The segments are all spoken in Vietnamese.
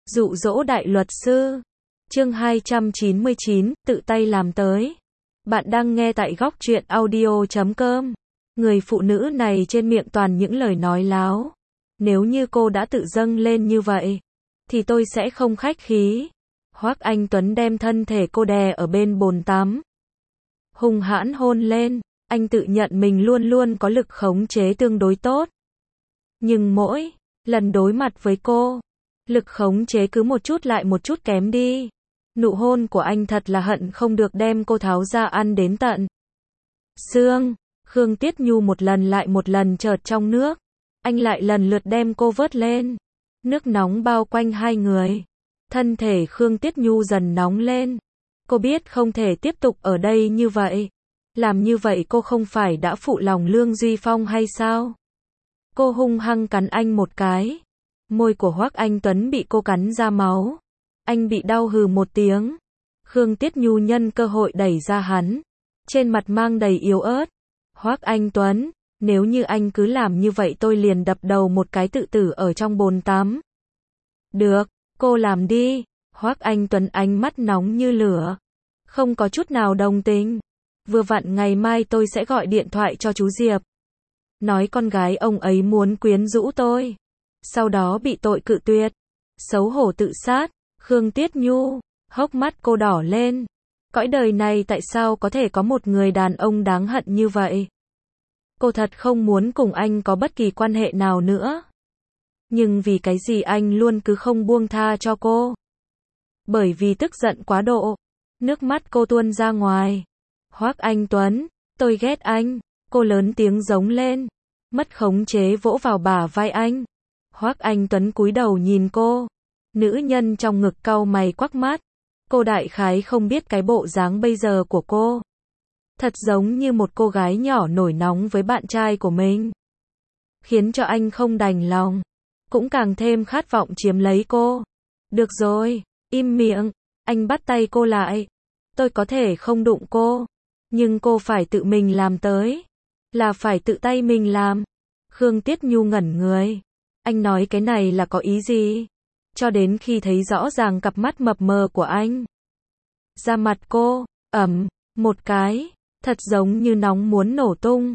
Dụ dỗ đại luật sư. Chương 299, tự tay làm tới. Bạn đang nghe tại góc truyện audio.com. Người phụ nữ này trên miệng toàn những lời nói láo. Nếu như cô đã tự dâng lên như vậy, thì tôi sẽ không khách khí. Hoắc Anh Tuấn đem thân thể cô đè ở bên bồn tắm. Hung hãn hôn lên, anh tự nhận mình luôn luôn có lực khống chế tương đối tốt. Nhưng mỗi lần đối mặt với cô, lực khống chế cứ một chút lại một chút kém đi. Nụ hôn của anh thật là hận không được đem cô tháo ra ăn đến tận xương. Khương Tiết Nhu một lần lại một lần chợt trong nước. Anh lại lần lượt đem cô vớt lên. Nước nóng bao quanh hai người. Thân thể Khương Tiết Nhu dần nóng lên. Cô biết không thể tiếp tục ở đây như vậy. Làm như vậy cô không phải đã phụ lòng Lương Duy Phong hay sao? Cô hung hăng cắn anh một cái. Môi của Hoắc Anh Tuấn bị cô cắn ra máu. Anh bị đau hừ một tiếng. Khương Tiết Nhu nhân cơ hội đẩy ra hắn. Trên mặt mang đầy yếu ớt. Hoắc Anh Tuấn, nếu như anh cứ làm như vậy tôi liền đập đầu một cái tự tử ở trong bồn tắm. Được, cô làm đi. Hoắc Anh Tuấn ánh mắt nóng như lửa. Không có chút nào đồng tình. Vừa vặn ngày mai tôi sẽ gọi điện thoại cho chú Diệp. Nói con gái ông ấy muốn quyến rũ tôi. Sau đó bị tội cự tuyệt. Xấu hổ tự sát. Khương Tiết Nhu, hốc mắt cô đỏ lên. Cõi đời này tại sao có thể có một người đàn ông đáng hận như vậy? Cô thật không muốn cùng anh có bất kỳ quan hệ nào nữa. Nhưng vì cái gì anh luôn cứ không buông tha cho cô? Bởi vì tức giận quá độ. Nước mắt cô tuôn ra ngoài. Hoắc Anh Tuấn, tôi ghét anh. Cô lớn tiếng giống lên. Mất khống chế vỗ vào bả vai anh. Hoắc Anh Tuấn cúi đầu nhìn cô. Nữ nhân trong ngực cau mày quắc mắt. Cô đại khái không biết cái bộ dáng bây giờ của cô. Thật giống như một cô gái nhỏ nổi nóng với bạn trai của mình. Khiến cho anh không đành lòng. Cũng càng thêm khát vọng chiếm lấy cô. Được rồi, im miệng. Anh bắt tay cô lại. Tôi có thể không đụng cô. Nhưng cô phải tự mình làm tới. Là phải tự tay mình làm. Khương Tiết Nhu ngẩn người. Anh nói cái này là có ý gì? Cho đến khi thấy rõ ràng cặp mắt mập mờ của anh. Da mặt cô, ẩm, một cái, thật giống như nóng muốn nổ tung.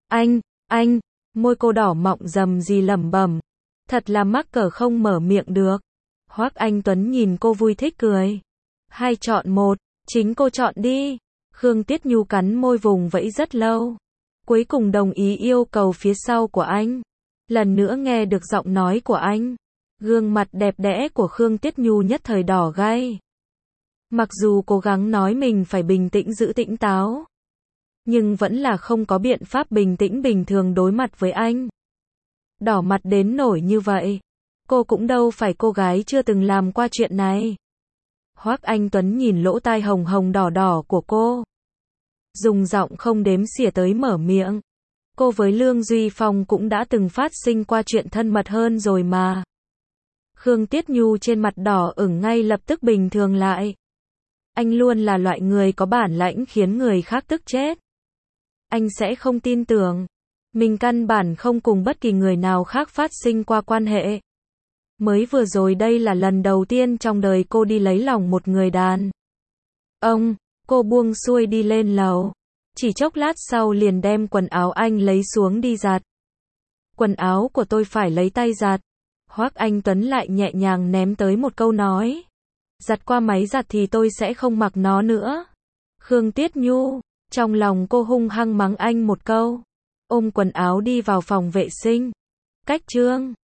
Anh, môi cô đỏ mọng rầm gì lẩm bẩm. Thật là mắc cỡ không mở miệng được. Hoắc Anh Tuấn nhìn cô vui thích cười. Hai chọn một, chính cô chọn đi. Khương Tiết Nhu cắn môi vùng vẫy rất lâu. Cuối cùng đồng ý yêu cầu phía sau của anh. Lần nữa nghe được giọng nói của anh. Gương mặt đẹp đẽ của Khương Tiết Nhu nhất thời đỏ gay. Mặc dù cố gắng nói mình phải bình tĩnh giữ tỉnh táo. Nhưng vẫn là không có biện pháp bình tĩnh bình thường đối mặt với anh. Đỏ mặt đến nổi như vậy. Cô cũng đâu phải cô gái chưa từng làm qua chuyện này. Hoắc Anh Tuấn nhìn lỗ tai hồng hồng đỏ đỏ của cô. Dùng giọng không đếm xỉa tới mở miệng. Cô với Lương Duy Phong cũng đã từng phát sinh qua chuyện thân mật hơn rồi mà. Khương Tiết Nhu trên mặt đỏ ửng ngay lập tức bình thường lại. Anh luôn là loại người có bản lãnh khiến người khác tức chết. Anh sẽ không tin tưởng. Mình căn bản không cùng bất kỳ người nào khác phát sinh qua quan hệ. Mới vừa rồi đây là lần đầu tiên trong đời cô đi lấy lòng một người đàn ông. Cô buông xuôi đi lên lầu. Chỉ chốc lát sau liền đem quần áo anh lấy xuống đi giặt. Quần áo của tôi phải lấy tay giặt. Hoắc Anh Tuấn lại nhẹ nhàng ném tới một câu nói. Giặt qua máy giặt thì tôi sẽ không mặc nó nữa. Khương Tiết Nhu, trong lòng cô hung hăng mắng anh một câu. Ôm quần áo đi vào phòng vệ sinh. Cách chương